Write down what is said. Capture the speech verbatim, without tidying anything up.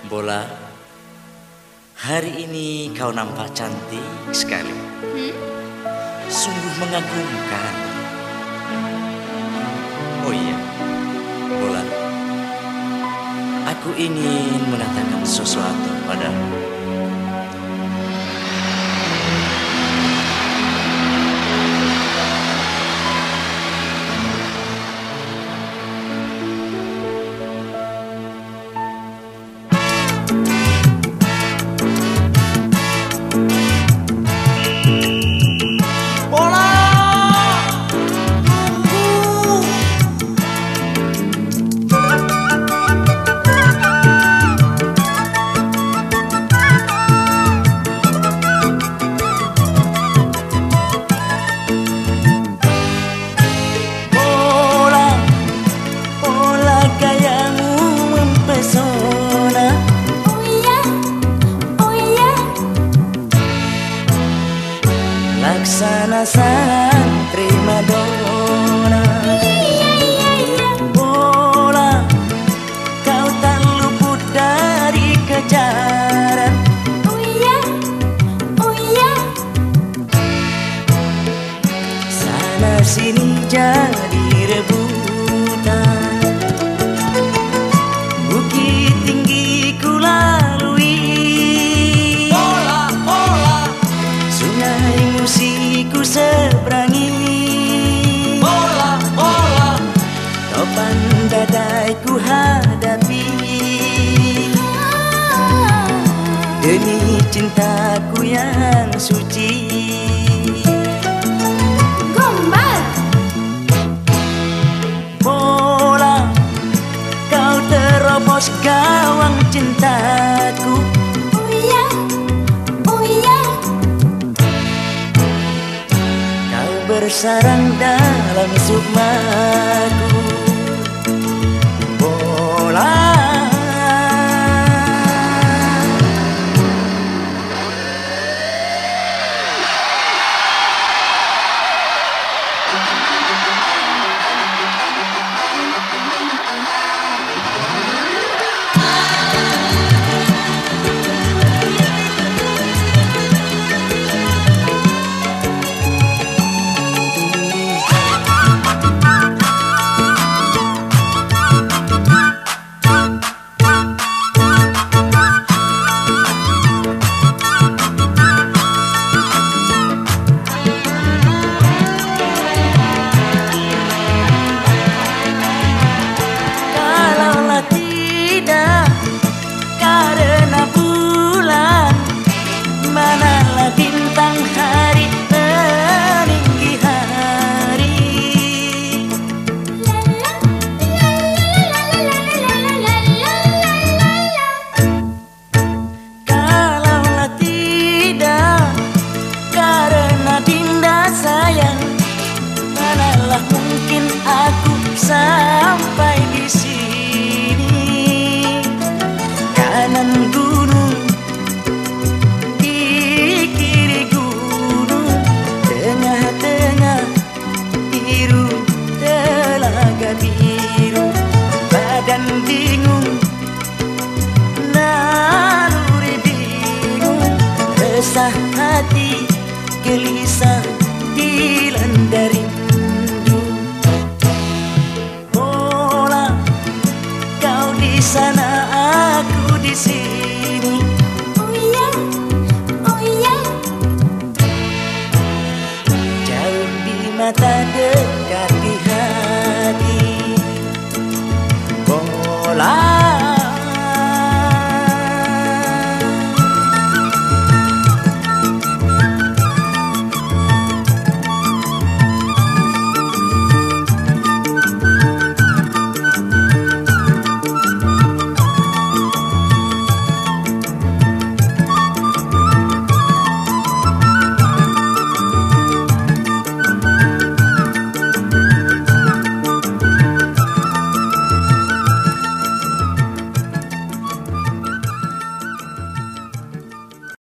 Bola, hari ini kau nampak cantik sekali. Hmm? Sungguh mengagumkan. Oh iya, Bola, aku ingin menanyakan sesuatu padamu. Laksana sang primadona. Bola, kau tak luput dari kejaran. Oh iya, oh iya. Sana sini jadi rebutan. Bukit tinggi ku lalui. Bola, bola. Sungai musiku seberangi. Bola, bola. Topan badai ku hadapi demi cintaku yang suci. Gombal. Bola, kau terobos gawang cintaku. Oh iya, oh iya. Kau bersarang dalam sukmaku. Bola, bintang hari meninggi hari. Kalaulah tidak karena Dinda sayang, manalah mungkin aku sampai di sini. Kanan gunung, biru, badan bingung, naluri bingung, resah hati, gelisah dilanda rindu. Bola, kau di sana, aku di sini.